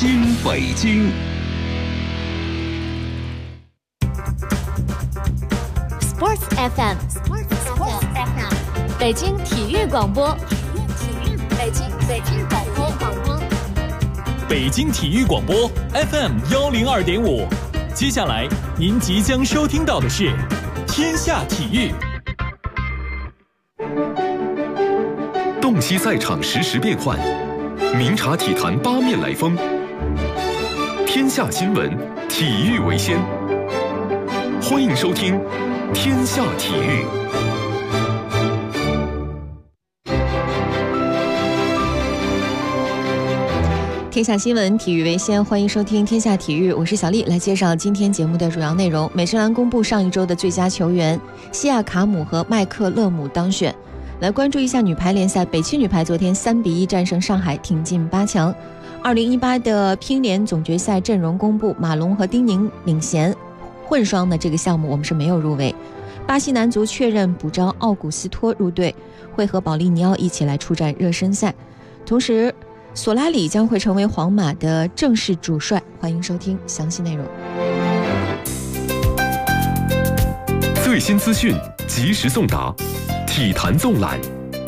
新北京。 Sports FM， 北京体育广播，北京广播， 北京体育广播 FM 102.5。接下来您即将收听到的是《天下体育》。 洞悉赛场实时变幻，明察体坛八面来风。天下新闻，体育为先。欢迎收听《天下体育》。 天下新闻，体育为先，欢迎收听天下体育，我是小丽，来介绍今天节目的主要内容。美职篮公布上一周的最佳球员，西亚卡姆和麦克勒姆当选。来关注一下女排联赛，北汽女排昨天3-1战胜上海，挺进8强。2018的乒联总决赛阵容公布，马龙和丁宁领衔，混双的这个项目我们是没有入围。巴西男足确认补招奥古斯托入队，会和保利尼奥一起来出战热身赛。同时索拉里将会成为皇马的正式主帅，欢迎收听详细内容。 最新资讯及时送达，体坛纵览。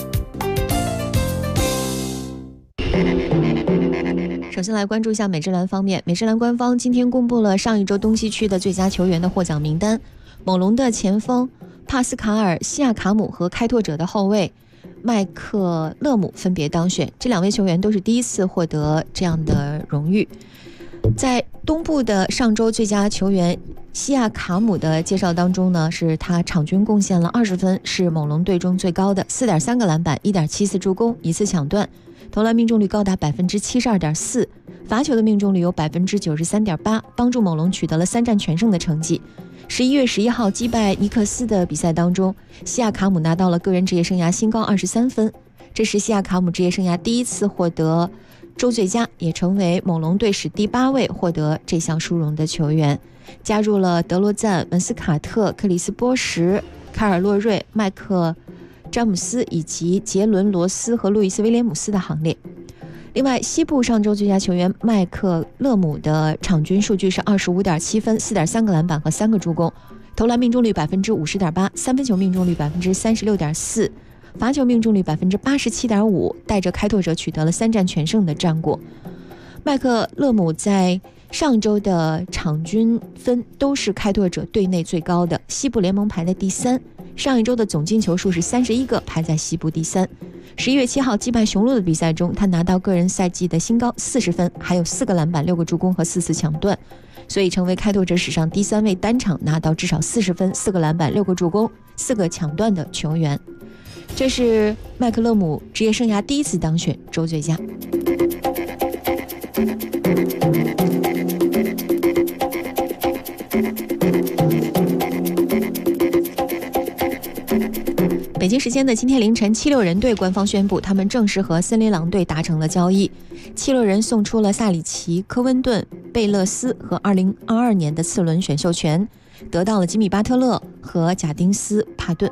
首先来关注一下美职篮方面，美职篮官方今天公布了上一周东西区的最佳球员的获奖名单，猛龙的前锋帕斯卡尔·西亚卡姆和开拓者的后卫麦克勒姆分别当选，这两位球员都是第一次获得这样的荣誉。在东部的上周最佳球员西亚卡姆的介绍当中呢，是他场均贡献了20分，是猛龙队中最高的， 4.3 个篮板， 1.7次助攻，1次抢断，投篮命中率高达 72.4%， 罚球的命中率有 93.8%， 帮助猛龙取得了3战全胜的成绩。11月11号击败尼克斯的比赛当中，西亚卡姆拿到了个人职业生涯新高23分，这是西亚卡姆职业生涯第一次获得周最佳，也成为猛龙队史第8位获得这项殊荣的球员，加入了德罗赞、文斯卡特、克里斯波什、凯尔洛瑞、麦克詹姆斯以及杰伦罗斯和路易斯威廉姆斯的行列。另外，西部上周最佳球员麦克勒姆的场均数据是 25.7 分， 4.3 个篮板和3个助攻，投篮命中率 50.8%， 三分球命中率 36.4%， 罚球命中率 87.5%， 带着开拓者取得了3战全胜的战果。麦克勒姆在上周的场均分都是开拓者队内最高的，西部联盟排在第3，上一周的总进球数是31个，排在西部第3。11月7号击败雄鹿的比赛中，他拿到个人赛季的新高40分，还有4个篮板、6个助攻和4次抢断，所以成为开拓者史上第3位单场拿到至少40分、4个篮板、6个助攻、4个抢断的球员。这是麦克勒姆职业生涯第一次当选周最佳。北京时间的今天凌晨，76人队官方宣布，他们正式和森林狼队达成了交易。76人送出了萨里奇、科温顿、贝勒斯和2022年的次轮选秀权，得到了吉米·巴特勒和贾丁斯·帕顿。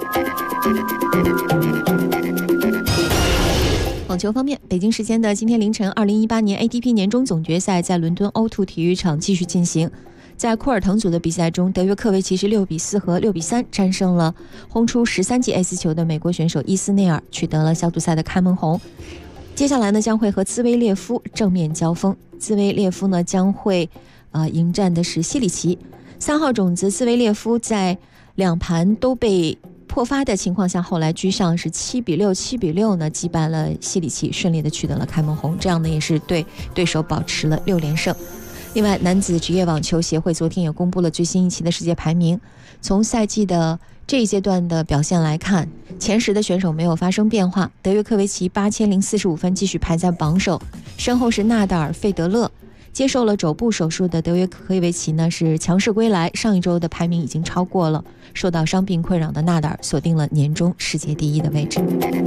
网球方面，北京时间的今天凌晨，2018年 ATP 年终总决赛在伦敦 O2 体育场继续进行。在库尔滕组的比赛中，德约科维奇是6-4和6-3战胜了轰出13记 ace 球的美国选手伊斯内尔，取得了小组赛的开门红。接下来呢，将会和兹维列夫正面交锋。兹维列夫呢将会迎战的是西里奇。3号种子兹维列夫在2盘都被破发的情况下，后来居上是7-6、7-6呢击败了西里奇，顺利的取得了开门红，这样呢也是对对手保持了6连胜。另外，男子职业网球协会昨天也公布了最新一期的世界排名。从赛季的这一阶段的表现来看，前10的选手没有发生变化。德约科维奇8045分继续排在榜首，身后是纳达尔、费德勒。接受了肘部手术的德约科维奇呢是强势归来，上一周的排名已经超过了受到伤病困扰的纳达尔，锁定了年终世界第1的位置。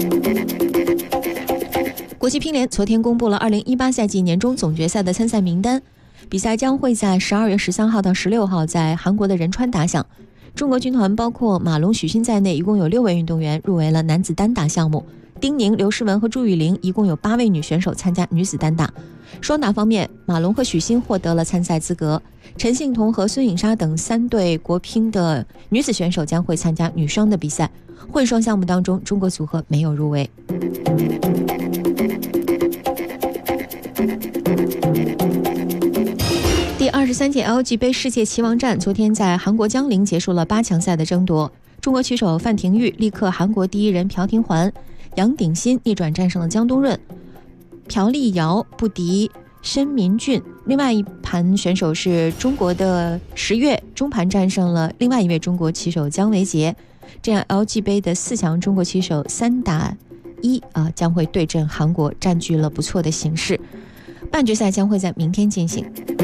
国际乒联昨天公布了2018赛季年终总决赛的参赛名单。比赛将会在12月13号到16号在韩国的仁川打响。中国军团包括马龙、许昕在内，一共有6位运动员入围了男子单打项目。丁宁、刘诗雯和朱雨玲一共有8位女选手参加女子单打。 双打方面，马龙和许昕获得了参赛资格，陈幸同和孙颖莎等3对国乒的女子选手将会参加女双的比赛。混双项目当中，中国组合没有入围。第23届 LG 杯世界棋王战昨天在韩国江陵结束了8强赛的争夺。中国棋手范廷钰力克韩国第一人朴廷桓，杨鼎新逆转战胜了姜东润，朴立瑶不敌申民俊。另外一盘选手是中国的10月中盘战胜了另外一位中国棋手姜维杰。这样 LG 杯的4强中国棋手3打1将会对阵韩国，占据了不错的形势。半决赛将会在明天进行。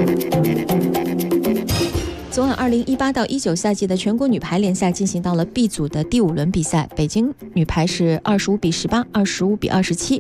昨晚2018到19赛季的全国女排联赛进行到了 B 组的第5轮比赛，北京女排是25比18、25比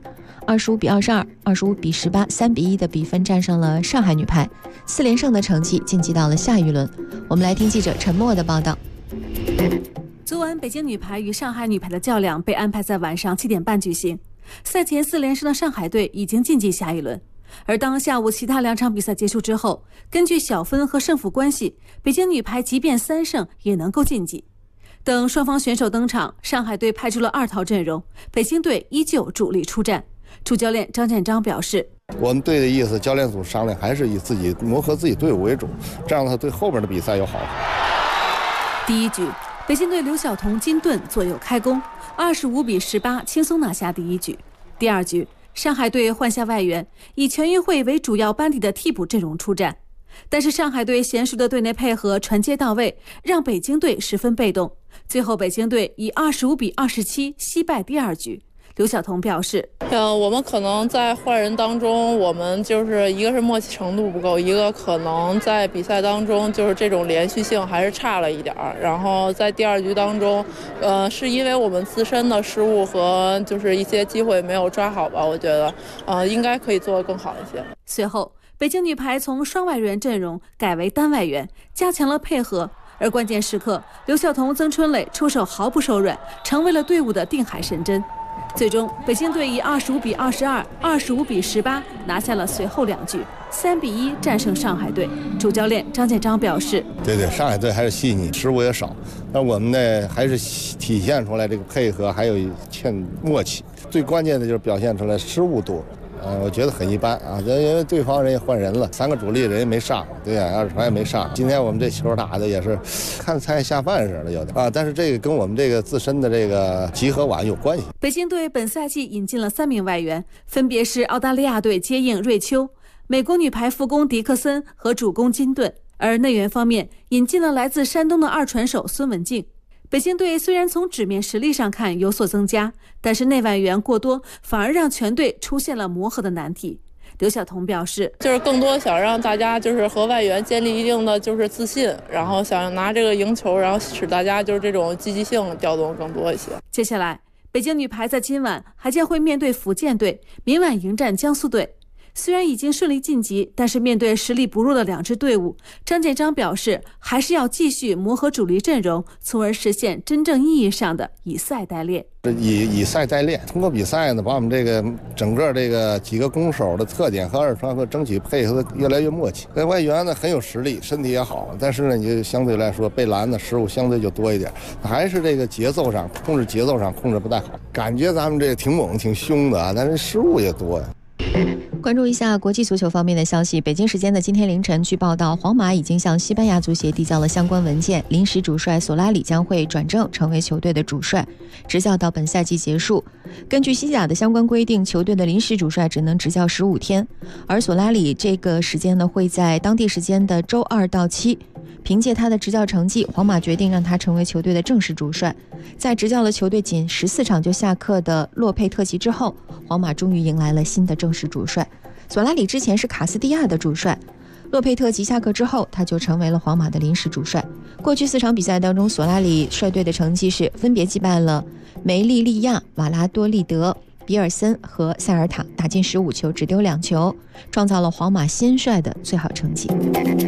27、25比22、25比18、3比1的比分战胜了上海女排，4连胜的成绩晋级到了下一轮。我们来听记者陈默的报道。 昨晚北京女排与上海女排的较量被安排在晚上7点半举行，赛前4连胜的上海队已经晋级下一轮。而当下午其他2场比赛结束之后，根据小分和胜负关系，北京女排即便3胜也能够晋级。等双方选手登场，上海队派出了2套阵容，北京队依旧主力出战。主教练张建章表示， 我们队的意思，教练组商量还是以自己磨合自己队伍为主，这样他对后面的比赛有好处。 第一局，北京队刘晓彤、金盾左右开弓，25比18轻松拿下第一局。第二局，上海队换下外援，以全运会为主要班底的替补阵容出战，但是上海队娴熟的队内配合、传接到位，让北京队十分被动。最后，北京队以25比27惜败第二局。刘晓彤表示， 我们可能在换人当中，我们就是一个是默契程度不够，一个可能在比赛当中就是这种连续性还是差了一点。然后在第二局当中，是因为我们自身的失误和就是一些机会没有抓好吧，我觉得，应该可以做得更好一些。 随后，北京女排从双外援阵容改为单外援，加强了配合。而关键时刻，刘晓彤、曾春蕾出手毫不手软，成为了队伍的定海神针。最终，北京队以25比22、25比18拿下了随后2局，3比1战胜上海队。主教练张建章表示：“ 对，上海队还是细腻，失误也少，但我们呢还是体现出来这个配合，还有欠默契。最关键的就是表现出来失误多。”我觉得很一般啊，因为对方人也换人了，3个主力人也没上，对呀，2传也没上。今天我们这球打的也是看菜下饭似的，有点但是这个跟我们这个自身的这个集合晚有关系。 北京队本赛季引进了3名外援，分别是澳大利亚队接应瑞秋、美国女排副攻迪克森和主攻金盾，而内援方面引进了来自山东的2传手孙文静。北京队虽然从纸面实力上看有所增加，但是内外援过多，反而让全队出现了磨合的难题。刘晓彤表示， 就是更多想让大家就是和外援建立一定的就是自信，然后想拿这个赢球，然后使大家就是这种积极性调动更多一些。 接下来，北京女排在今晚还将会面对福建队，明晚迎战江苏队。虽然已经顺利晋级，但是面对实力不弱的2支队伍，张建章表示还是要继续磨合主力阵容，从而实现真正意义上的以赛代练。 以赛代练，通过比赛呢，把我们这个整个这个几个攻手的特点和2传和争取配合的越来越默契。那外援呢很有实力，身体也好，但是呢，你就相对来说被拦的失误相对就多一点，还是这个节奏上控制不太好。感觉咱们这个挺猛挺凶的啊，但是失误也多呀。 关注一下国际足球方面的消息。北京时间的今天凌晨，据报道，皇马已经向西班牙足协递交了相关文件，临时主帅索拉里将会转正成为球队的主帅，执教到本赛季结束。根据西甲的相关规定，球队的临时主帅只能执教15天，而索拉里这个时间呢，会在当地时间的周2到7。凭借他的执教成绩，皇马决定让他成为球队的正式主帅。在执教了球队仅14场就下课的洛佩特吉之后，皇马终于迎来了新的正式主帅。索拉里之前是卡斯蒂亚的主帅，洛佩特吉下课之后，他就成为了皇马的临时主帅。过去4场比赛当中，索拉里率队的成绩是分别击败了梅利利亚、瓦拉多利德、比尔森和塞尔塔，打进15球，只丢2球，创造了皇马新帅的最好成绩。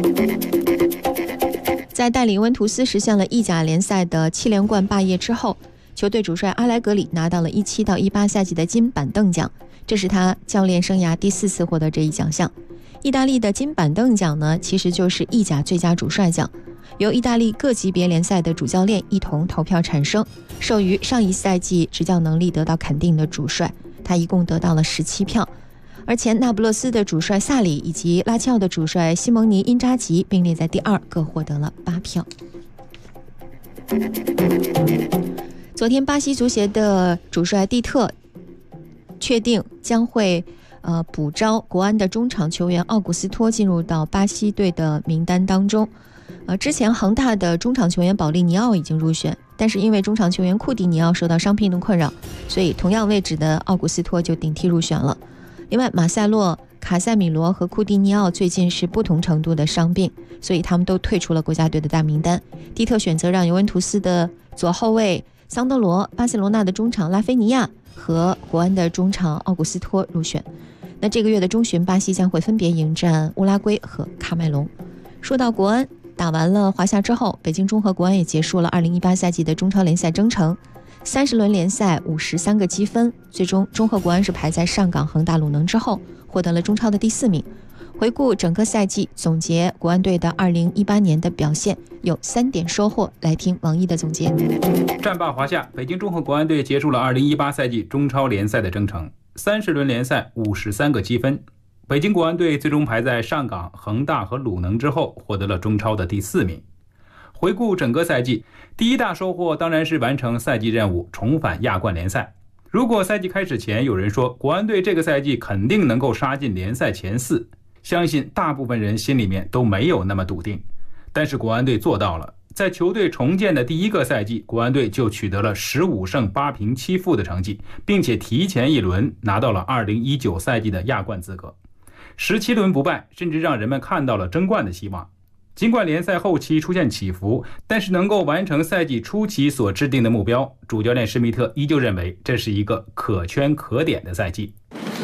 在带领温图斯实现了意甲联赛的7连冠霸业之后，球队主帅阿莱格里拿到了17到18赛季的金板凳奖， 这是他教练生涯第4次获得这一奖项。意大利的金板凳奖呢，其实就是意甲最佳主帅奖，由意大利各级别联赛的主教练一同投票产生，授予上一赛季执教能力得到肯定的主帅，他一共得到了17票。而前那不勒斯的主帅萨里以及拉齐奥的主帅西蒙尼·因扎吉并列在第2，各获得了8票。昨天巴西足协的主帅蒂特确定将会补招国安的中场球员奥古斯托进入到巴西队的名单当中。之前恒大的中场球员保利尼奥已经入选，但是因为中场球员库蒂尼奥受到伤病的困扰，所以同样位置的奥古斯托就顶替入选了。另外马塞洛、卡塞米罗和库蒂尼奥最近是不同程度的伤病，所以他们都退出了国家队的大名单。蒂特选择让尤文图斯的左后卫桑德罗、巴塞罗那的中场拉菲尼亚和国安的中场奥古斯托入选。那这个月的中旬，巴西将会分别迎战乌拉圭和喀麦隆。说到国安，打完了华夏之后，北京中赫国安也结束了2018赛季的中超联赛征程。30轮联赛53个积分，最终中赫国安是排在上港、恒大、鲁能之后，获得了中超的第4名。回顾整个赛季，总结国安队的2018年的表现，有3点收获，来听王毅的总结。 战罢华夏，北京中赫国安队结束了2018赛季中超联赛的征程，30轮联赛53个积分。北京国安队最终排在上港、恒大和鲁能之后，获得了中超的第4名。回顾整个赛季，第一大收获当然是完成赛季任务，重返亚冠联赛。如果赛季开始前有人说国安队这个赛季肯定能够杀进联赛前4，相信大部分人心里面都没有那么笃定。但是国安队做到了，在球队重建的第1个赛季，国安队就取得了15胜8平7负的成绩，并且提前1轮拿到了2019赛季的亚冠资格。17轮不败，甚至让人们看到了争冠的希望。尽管联赛后期出现起伏，但是能够完成赛季初期所制定的目标，主教练施密特依旧认为这是一个可圈可点的赛季。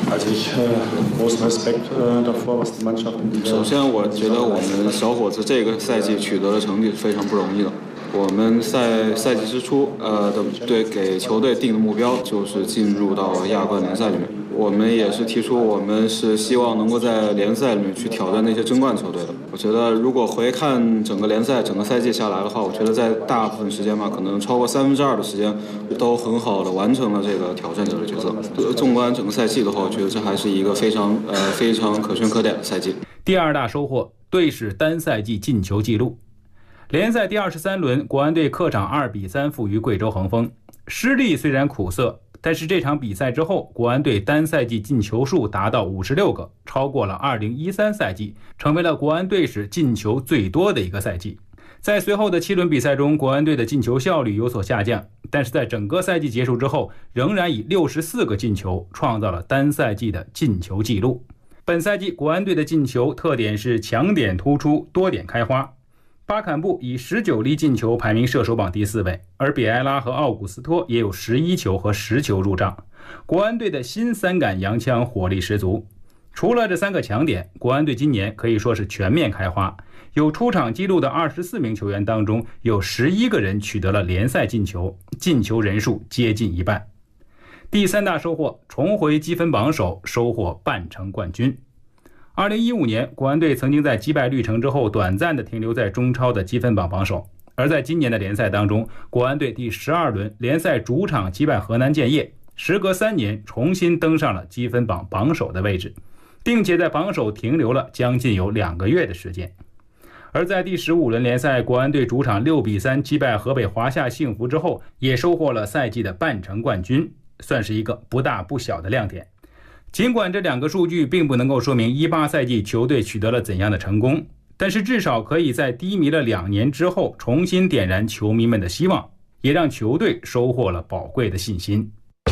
首先我觉得我们小伙子这个赛季取得的成绩是非常不容易的。我们在赛季之初给球队定的目标就是进入到亚冠联赛里面。我们也是提出我们是希望能够在联赛里面去挑战那些争冠球队的。我觉得如果回看整个联赛整个赛季下来的话，我觉得在大部分时间吧，可能超过2/3的时间都很好的完成了这个挑战者的角色。纵观整个赛季的话，我觉得这还是一个非常可圈可点的赛季。 第2大收获，队史单赛季进球纪录。联赛第23轮，国安队客场2比3负于贵州恒丰。失利虽然苦涩，但是这场比赛之后，国安队单赛季进球数达到56个，超过了2013赛季，成为了国安队史进球最多的一个赛季。在随后的7轮比赛中，国安队的进球效率有所下降，但是在整个赛季结束之后，仍然以64个进球创造了单赛季的进球纪录。本赛季国安队的进球特点是强点突出，多点开花。巴坎布以19粒进球排名射手榜第4位，而比埃拉和奥古斯托也有11球和10球入账。国安队的新3杆洋枪火力十足。除了这3个强点，国安队今年可以说是全面开花。有出场记录的24名球员当中，有11个人取得了联赛进球，进球人数接近1半。第3大收获，重回积分榜首，收获半程冠军。2015年，国安队曾经在击败绿城之后短暂的停留在中超的积分榜榜首，而在今年的联赛当中，国安队第12轮联赛主场击败河南建业，时隔3年重新登上了积分榜榜首的位置，并且在榜首停留了将近有2个月的时间。而在第15轮联赛，国安队主场6比3击败河北华夏幸福之后，也收获了赛季的半程冠军，算是一个不大不小的亮点。尽管这2个数据并不能够说明18赛季球队取得了怎样的成功，但是至少可以在低迷了2年之后重新点燃球迷们的希望，也让球队收获了宝贵的信心。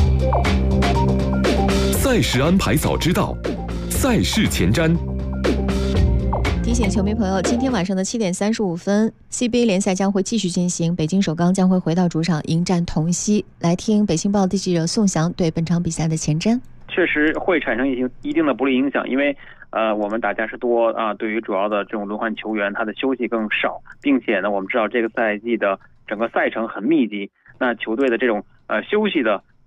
赛事安排早知道，赛事前瞻。 提醒球迷朋友，今天晚上的7点35分 CBA 联赛将会继续进行，北京首钢将会回到主场迎战同曦。来听北青报的记者宋翔对本场比赛的前瞻。 确实会产生一定的不利影响，因为我们打加时多啊，对于主要的这种轮换球员，他的休息更少，并且呢，我们知道这个赛季的整个赛程很密集，那球队的这种休息的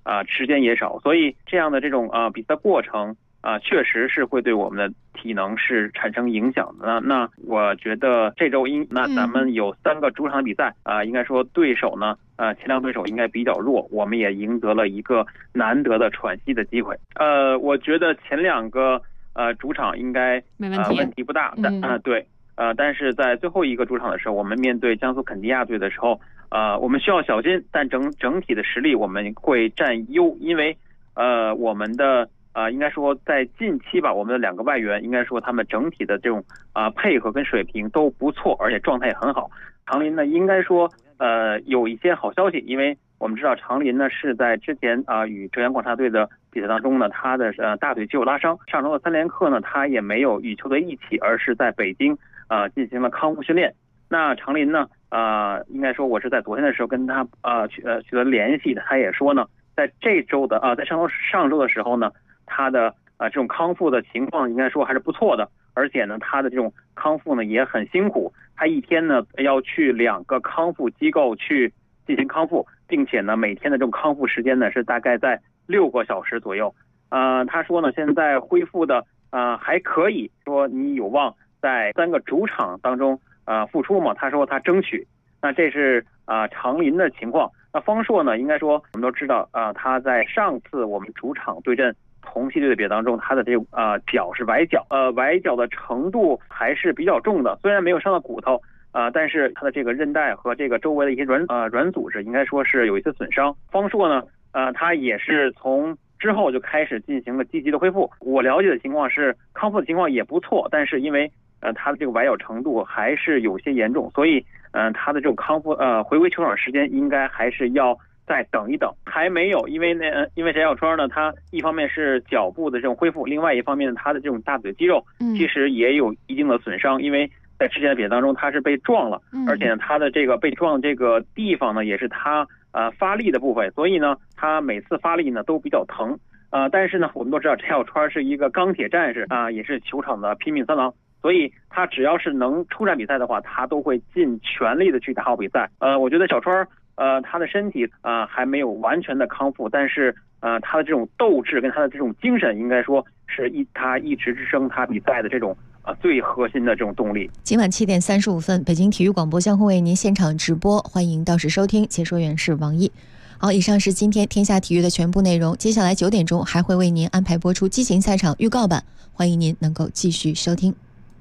时间也少，所以这样的这种比赛过程确实是会对我们的体能是产生影响的。那我觉得这周咱们有3个主场比赛应该说对手呢前2对手应该比较弱，我们也赢得了一个难得的喘息的机会。我觉得前2个主场应该问题不大，对。但是在最后一个主场的时候，我们面对江苏肯尼亚队的时候，我们需要小心，但整体的实力我们会占优，因为我们的应该说在近期吧，我们的2个外援应该说他们整体的这种配合跟水平都不错，而且状态也很好。常林呢，应该说有一些好消息，因为我们知道常林呢是在之前与浙江广厦队的比赛当中呢，他的大腿肌肉拉伤，上周的3连课呢，他也没有与球队一起，而是在北京进行了康复训练。那常林呢应该说我是在昨天的时候跟他取得联系的，他也说呢，在这周的在上周的时候呢，他的这种康复的情况应该说还是不错的，而且呢他的这种康复呢也很辛苦，他一天呢要去2个康复机构去进行康复，并且呢每天的这种康复时间呢是大概在6个小时左右。他说呢现在恢复的还可以，说你有望在3个主场当中复出嘛，他说他争取。那这是常林的情况。那方硕呢，应该说我们都知道他在上次我们主场对阵同系队的比赛当中，他的这个脚是崴脚，崴脚的程度还是比较重的，虽然没有伤到骨头但是他的这个韧带和这个周围的一些软组织应该说是有一些损伤。方硕呢他也是从之后就开始进行了积极的恢复。我了解的情况是康复的情况也不错，但是因为他的这个崴脚程度还是有些严重，所以他的这种康复回归球场时间应该还是要再等一等，还没有。因为翟小川呢，他一方面是脚部的这种恢复，另外一方面他的这种大腿肌肉其实也有一定的损伤，因为在之前的比赛当中他是被撞了，而且他的这个被撞的这个地方呢也是他发力的部分，所以呢他每次发力呢都比较疼。但是呢我们都知道翟小川是一个钢铁战士也是球场的拼命三郎，所以他只要是能出战比赛的话，他都会尽全力的去打好比赛。我觉得小川他的身体还没有完全的康复，但是他的这种斗志跟他的这种精神，应该说是他一直支撑他比赛的这种最核心的这种动力。 今晚7点35分，北京体育广播将会为您现场直播，欢迎到时收听。解说员是王毅。好，以上是今天天下体育的全部内容。接下来9点钟还会为您安排播出激情赛场预告版，欢迎您能够继续收听。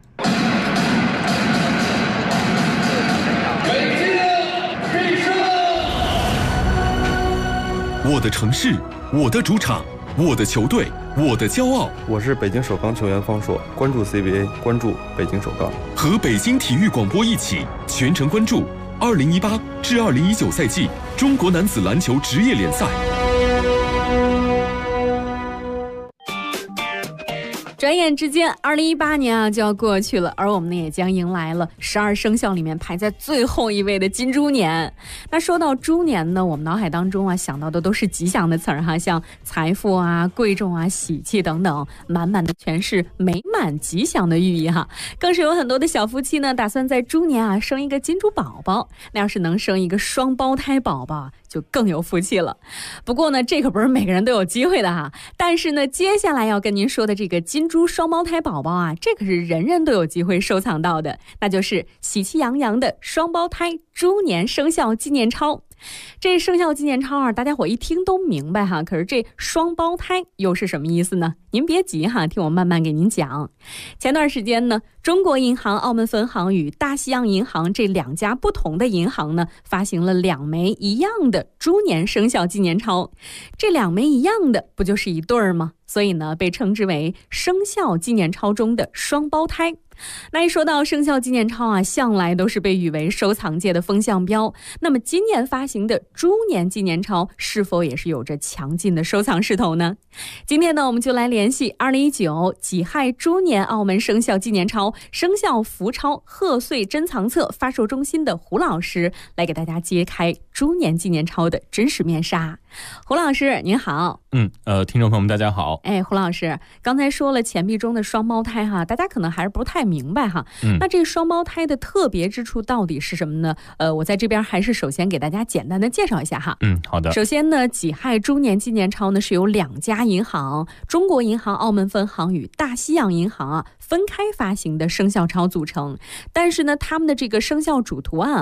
我的城市，我的主场，我的球队，我的骄傲。 我是北京首钢球员方硕，关注 CBA， 关注北京首钢。 和北京体育广播一起全程关注2018至2019赛季中国男子篮球职业联赛。 转眼之间2018年就要过去了，而我们呢也将迎来了12生肖里面排在最后一位的金猪年。那说到猪年呢，我们脑海当中想到的都是吉祥的词儿像财富贵重喜气等等，满满的全是美满吉祥的寓意更是有很多的小夫妻呢打算在猪年生一个金猪宝宝，那要是能生一个双胞胎宝宝就更有福气了。不过呢这可不是每个人都有机会的但是呢接下来要跟您说的这个金猪双胞胎宝宝这可是人人都有机会收藏到的，那就是喜气洋洋的双胞胎猪年生肖纪念钞。这生肖纪念钞大家伙一听都明白可是这双胞胎又是什么意思呢？您别急听我慢慢给您讲。前段时间呢，中国银行澳门分行与大西洋银行这2家不同的银行呢，发行了2枚一样的猪年生肖纪念钞。这2枚一样的不就是一对儿吗？所以呢被称之为生肖纪念钞中的双胞胎。那一说到生肖纪念钞向来都是被誉为收藏界的风向标，那么今年发行的猪年纪念钞是否也是有着强劲的收藏势头呢？今天呢我们就来连联系2019己亥猪年澳门生肖纪年钞、生肖福钞贺岁珍藏册发售中心的胡老师来给大家揭开猪年纪年钞的真实面纱。胡老师您好。 听众朋友们大家好。 胡老师刚才说了钱币中的双胞胎哈，大家可能还是不太明白哈。那这双胞胎的特别之处到底是什么呢？我在这边还是首先给大家简单的介绍一下哈。 好的。 首先呢，己亥猪年纪年钞呢是由2家银行中国银行澳门分行与大西洋银行分开发行的生肖钞组成，但是呢他们的这个生肖主图案